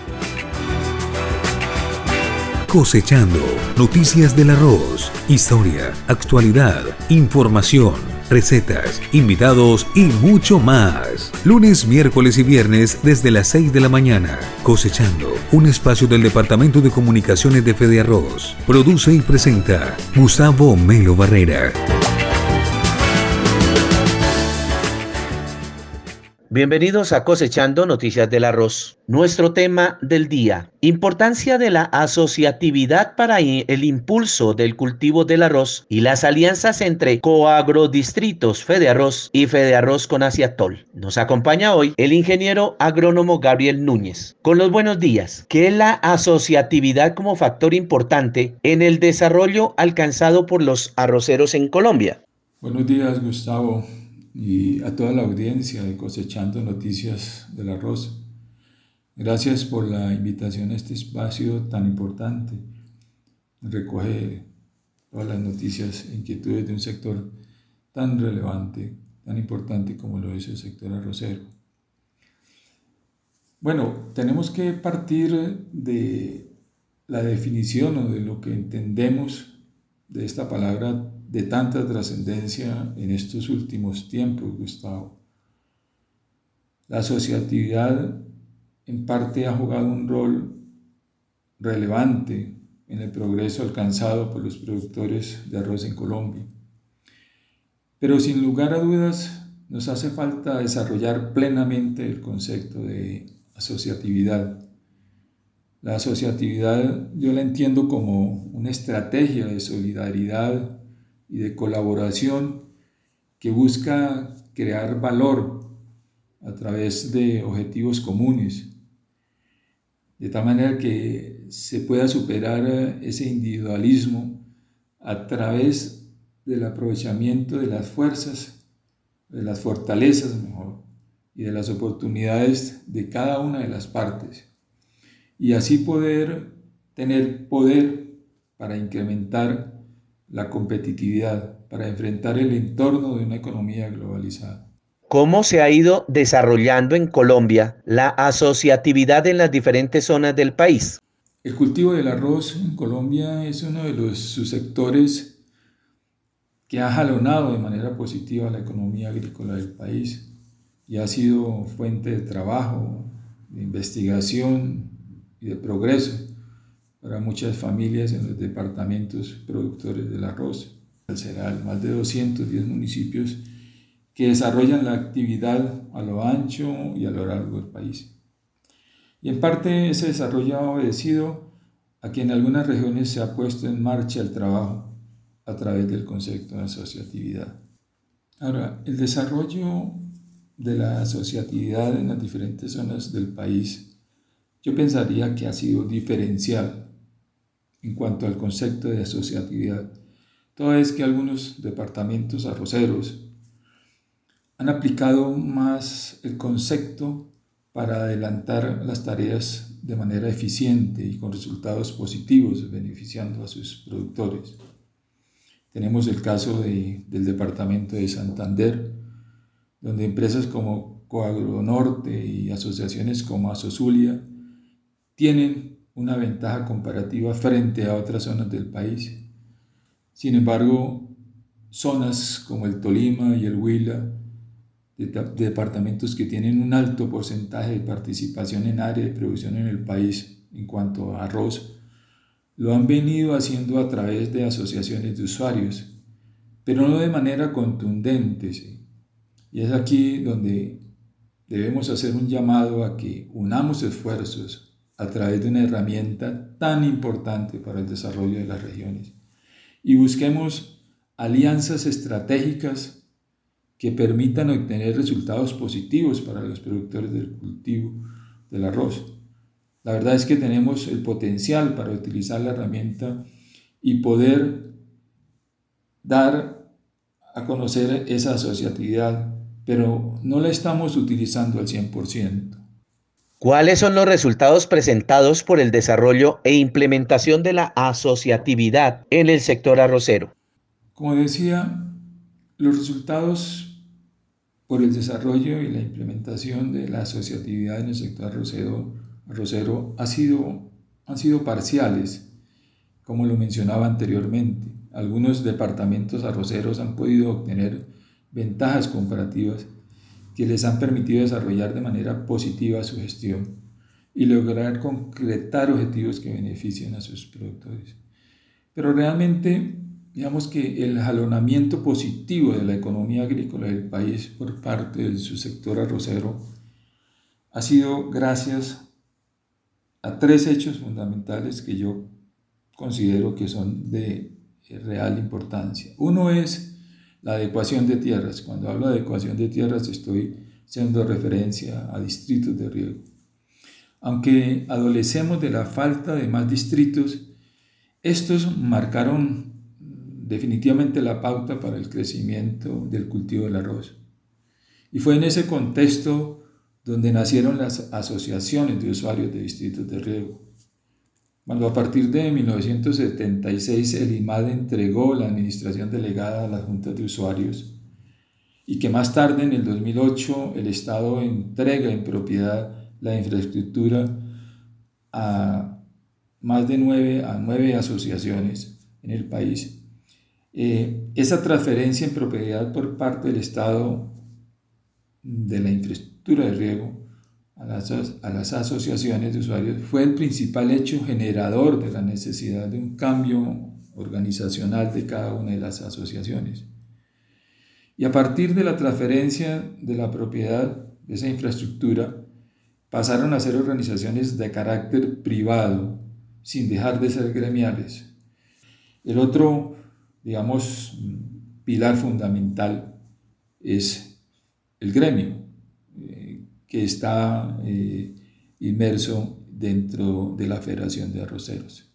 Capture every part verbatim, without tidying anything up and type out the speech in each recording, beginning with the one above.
Cosechando, noticias del arroz, historia, actualidad, información, recetas, invitados y mucho más. Lunes, miércoles y viernes desde las seis de la mañana. Cosechando, un espacio del Departamento de Comunicaciones de Fede Arroz. Produce y presenta Gustavo Melo Barrera. Bienvenidos a Cosechando Noticias del Arroz. Nuestro tema del día: importancia de la asociatividad para el impulso del cultivo del arroz y las alianzas entre coagrodistritos Fede Arroz y Fede Arroz con Aciatol. Nos acompaña hoy el ingeniero agrónomo Gabriel Núñez. Con los buenos días. ¿Qué es la asociatividad como factor importante en el desarrollo alcanzado por los arroceros en Colombia? Buenos días, Gustavo, y a toda la audiencia de Cosechando Noticias del Arroz. Gracias por la invitación a este espacio tan importante. Recoge todas las noticias e inquietudes de un sector tan relevante, tan importante como lo es el sector arrocero. Bueno, tenemos que partir de la definición o de lo que entendemos de esta palabra de tanta trascendencia en estos últimos tiempos, Gustavo. La asociatividad en parte ha jugado un rol relevante en el progreso alcanzado por los productores de arroz en Colombia. Pero sin lugar a dudas nos hace falta desarrollar plenamente el concepto de asociatividad. La asociatividad yo la entiendo como una estrategia de solidaridad y de colaboración que busca crear valor a través de objetivos comunes, de tal manera que se pueda superar ese individualismo a través del aprovechamiento de las fuerzas, de las fortalezas mejor, y de las oportunidades de cada una de las partes, y así poder tener poder para incrementar la competitividad, para enfrentar el entorno de una economía globalizada. ¿Cómo se ha ido desarrollando en Colombia la asociatividad en las diferentes zonas del país? El cultivo del arroz en Colombia es uno de los subsectores que ha jalonado de manera positiva la economía agrícola del país y ha sido fuente de trabajo, de investigación y de progreso para muchas familias en los departamentos productores del arroz, el cereal, más de doscientos diez municipios que desarrollan la actividad a lo ancho y a lo largo del país. Y en parte ese desarrollo ha obedecido a que en algunas regiones se ha puesto en marcha el trabajo a través del concepto de asociatividad. Ahora, el desarrollo de la asociatividad en las diferentes zonas del país, yo pensaría que ha sido diferencial en cuanto al concepto de asociatividad. Toda vez que algunos departamentos arroceros han aplicado más el concepto para adelantar las tareas de manera eficiente y con resultados positivos, beneficiando a sus productores. Tenemos el caso de, del departamento de Santander, donde empresas como Coagronorte y asociaciones como Asozulia tienen una ventaja comparativa frente a otras zonas del país. Sin embargo, zonas como el Tolima y el Huila, de departamentos que tienen un alto porcentaje de participación en área de producción en el país en cuanto a arroz, lo han venido haciendo a través de asociaciones de usuarios, pero no de manera contundente, ¿sí? Y es aquí donde debemos hacer un llamado a que unamos esfuerzos a través de una herramienta tan importante para el desarrollo de las regiones y busquemos alianzas estratégicas que permitan obtener resultados positivos para los productores del cultivo del arroz. La verdad es que tenemos el potencial para utilizar la herramienta y poder dar a conocer esa asociatividad, pero no la estamos utilizando al cien por ciento. ¿Cuáles son los resultados presentados por el desarrollo e implementación de la asociatividad en el sector arrocero? Como decía, los resultados por el desarrollo y la implementación de la asociatividad en el sector arrocero arrocero ha sido, han sido parciales, como lo mencionaba anteriormente. Algunos departamentos arroceros han podido obtener ventajas comparativas que les han permitido desarrollar de manera positiva su gestión y lograr concretar objetivos que beneficien a sus productores. Pero realmente, digamos que el jalonamiento positivo de la economía agrícola del país por parte de su sector arrocero ha sido gracias a tres hechos fundamentales que yo considero que son de real importancia. Uno es la adecuación de tierras. Cuando hablo de adecuación de tierras estoy haciendo referencia a distritos de riego. Aunque adolecemos de la falta de más distritos, estos marcaron definitivamente la pauta para el crecimiento del cultivo del arroz. Y fue en ese contexto donde nacieron las asociaciones de usuarios de distritos de riego. Cuando a partir de mil novecientos setenta y seis el I M A D entregó la administración delegada a las juntas de usuarios y que más tarde, en el dos mil ocho, el Estado entrega en propiedad la infraestructura a más de nueve, a nueve asociaciones en el país. Eh, esa transferencia en propiedad por parte del Estado de la infraestructura de riego a las, a las asociaciones de usuarios fue el principal hecho generador de la necesidad de un cambio organizacional de cada una de las asociaciones. Y a partir de la transferencia de la propiedad de esa infraestructura, pasaron a ser organizaciones de carácter privado, sin dejar de ser gremiales. El otro, digamos, pilar fundamental es el gremio, eh, que está eh, inmerso dentro de la Federación de Arroceros.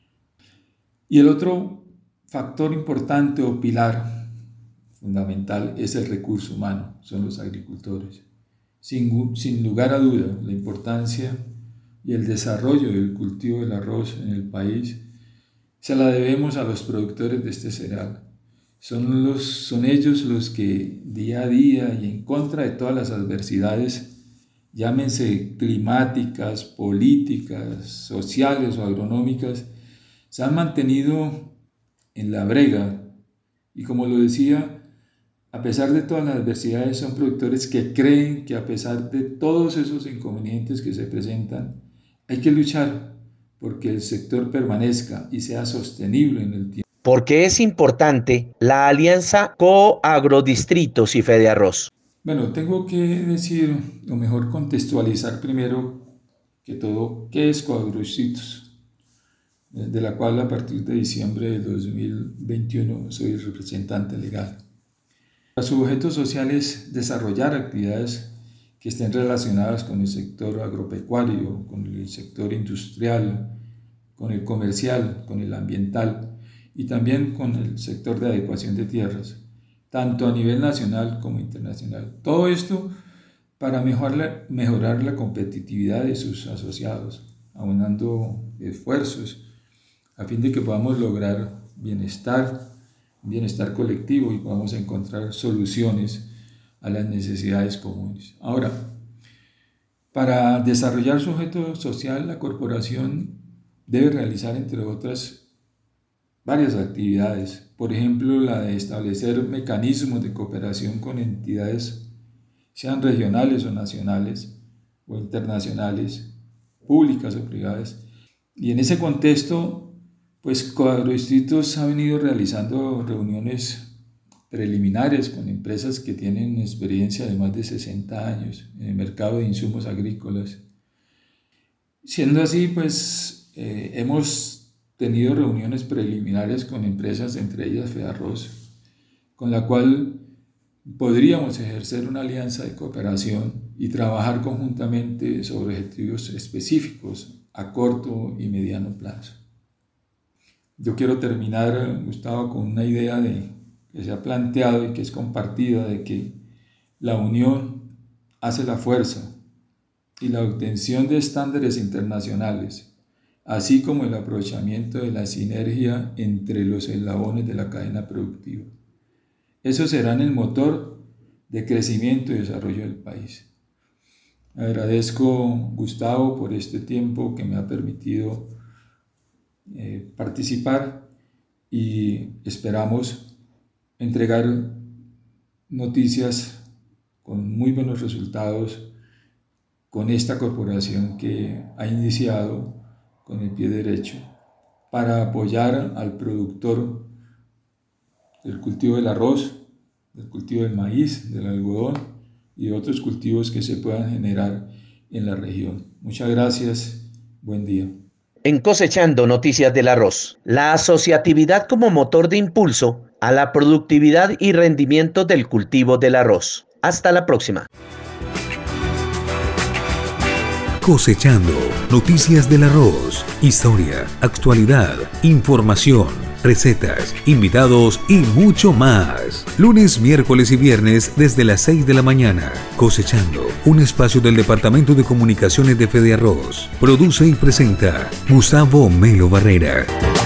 Y el otro factor importante o pilar fundamental es el recurso humano, son los agricultores. Sin, sin lugar a duda, la importancia y el desarrollo del cultivo del arroz en el país se la debemos a los productores de este cereal. Son, los, son ellos los que día a día y en contra de todas las adversidades, llámense climáticas, políticas, sociales o agronómicas, se han mantenido en la brega y, como lo decía, a pesar de todas las adversidades, son productores que creen que a pesar de todos esos inconvenientes que se presentan, hay que luchar porque el sector permanezca y sea sostenible en el tiempo. ¿Por qué es importante la alianza Coagrodistritos y Fedearroz? Bueno, tengo que decir, o mejor contextualizar primero que todo, ¿qué es Coagrodistritos? De la cual a partir de diciembre de dos mil veintiuno soy el representante legal. Su objeto social es desarrollar actividades que estén relacionadas con el sector agropecuario, con el sector industrial, con el comercial, con el ambiental y también con el sector de adecuación de tierras, tanto a nivel nacional como internacional. Todo esto para mejorar, mejorar la competitividad de sus asociados, aunando esfuerzos a fin de que podamos lograr bienestar, bienestar colectivo y podamos encontrar soluciones a las necesidades comunes. Ahora, para desarrollar su objeto social, la corporación debe realizar, entre otras, varias actividades. Por ejemplo, la de establecer mecanismos de cooperación con entidades, sean regionales o nacionales o internacionales, públicas o privadas. Y en ese contexto, pues Coagrodistritos ha venido realizando reuniones preliminares con empresas que tienen experiencia de más de sesenta años en el mercado de insumos agrícolas. Siendo así, pues eh, hemos tenido reuniones preliminares con empresas, entre ellas Fedearroz, con la cual podríamos ejercer una alianza de cooperación y trabajar conjuntamente sobre objetivos específicos a corto y mediano plazo. Yo quiero terminar, Gustavo, con una idea de, que se ha planteado y que es compartida, de que la unión hace la fuerza y la obtención de estándares internacionales, así como el aprovechamiento de la sinergia entre los eslabones de la cadena productiva. Eso será el motor de crecimiento y desarrollo del país. Agradezco, Gustavo, por este tiempo que me ha permitido eh, participar y esperamos entregar noticias con muy buenos resultados con esta corporación que ha iniciado con el pie derecho para apoyar al productor del cultivo del arroz, del cultivo del maíz, del algodón y otros cultivos que se puedan generar en la región. Muchas gracias, buen día. En Cosechando Noticias del Arroz, la asociatividad como motor de impulso a la productividad y rendimiento del cultivo del arroz. Hasta la próxima. Cosechando Noticias del Arroz. Historia, actualidad, información, recetas, invitados y mucho más. Lunes, miércoles y viernes desde las seis de la mañana. Cosechando, un espacio del Departamento de Comunicaciones de Fede Arroz. Produce y presenta Gustavo Melo Barrera.